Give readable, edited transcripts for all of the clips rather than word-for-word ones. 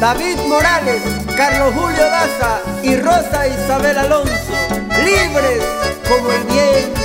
David Morales, Carlos Julio Daza y Rosa Isabel Alonso, libres como el viento.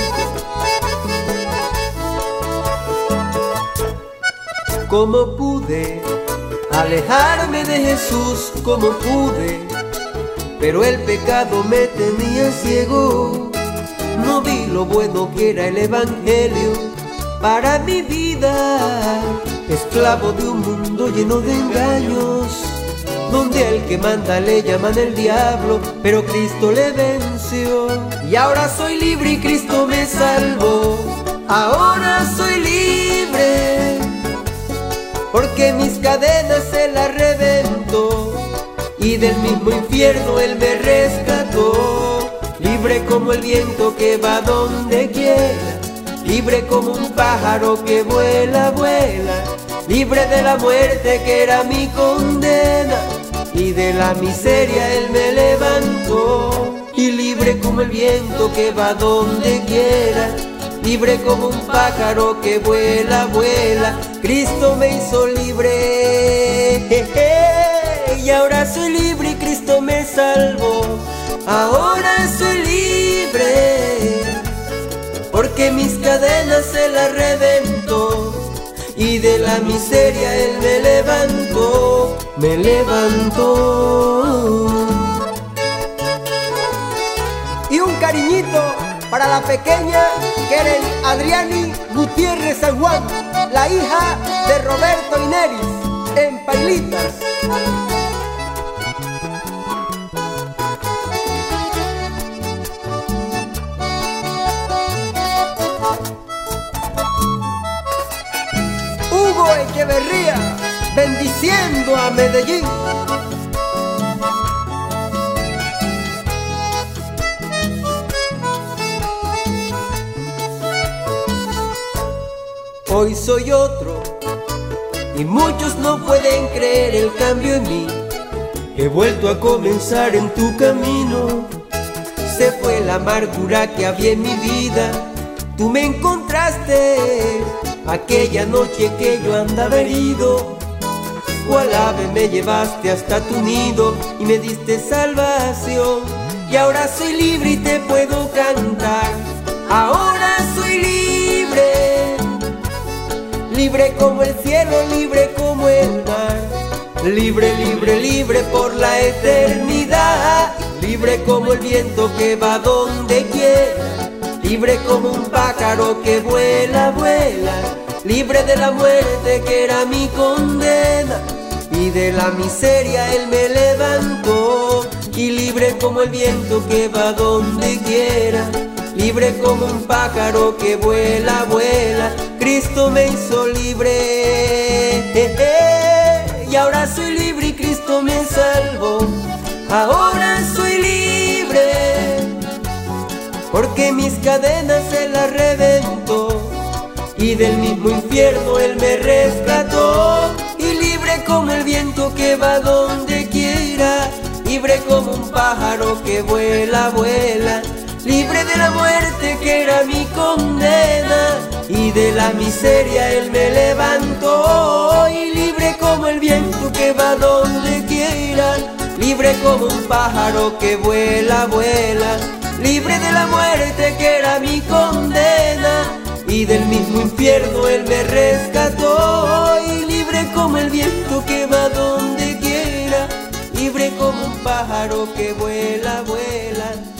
¿Cómo pude alejarme de Jesús? ¿Cómo pude? Pero el pecado me tenía ciego. No vi lo bueno que era el evangelio para mi vida. Esclavo de un mundo lleno de engaños, donde al que manda le llaman el diablo, pero Cristo le venció. Y ahora soy libre y Cristo me salvó. Ahora soy libre, porque mis cadenas Él las reventó, y del mismo infierno Él me rescató. Libre como el viento que va donde quiera, libre como un pájaro que vuela, vuela. Libre de la muerte que era mi condena, y de la miseria Él me levantó. Y libre como el viento que va donde quiera, libre como un pájaro que vuela, vuela. Cristo me hizo libre, y ahora soy libre y Cristo me salvó. Ahora soy libre, porque mis cadenas Él las reventó, y de la miseria Él me levantó, me levantó. Y un cariñito para la pequeña Keren Adriani Gutiérrez San Juan, la hija de Roberto Ineris, en Pailitas. Hugo Echeverría, bendiciendo a Medellín. Hoy soy otro, y muchos no pueden creer el cambio en mí. He vuelto a comenzar en tu camino. Se fue la amargura que había en mi vida. Tú me encontraste aquella noche que yo andaba herido. Cual ave me llevaste hasta tu nido y me diste salvación. Y ahora soy libre y te puedo cantar. Ahora soy libre, libre como el cielo, libre como el mar. Libre, libre, libre por la eternidad. Libre como el viento que va donde quiera. Libre como un pájaro que vuela, vuela. Libre de la muerte que era mi condena, y de la miseria Él me levantó. Y libre como el viento que va donde quiera. Libre como un pájaro que vuela, vuela. Cristo me hizo libre, y ahora soy libre y Cristo me salvó. Ahora soy libre, porque mis cadenas Él las reventó, y del mismo infierno Él me rescató. Y libre como el viento que va donde quiera, libre como un pájaro que vuela, vuela. Libre de la muerte que era mi condena, y de la miseria Él me levantó. Y libre como el viento que va donde quiera, libre como un pájaro que vuela, vuela. Libre de la muerte que era mi condena, y del mismo infierno Él me rescató. Y libre como el viento que va donde quiera, libre como un pájaro que vuela, vuela.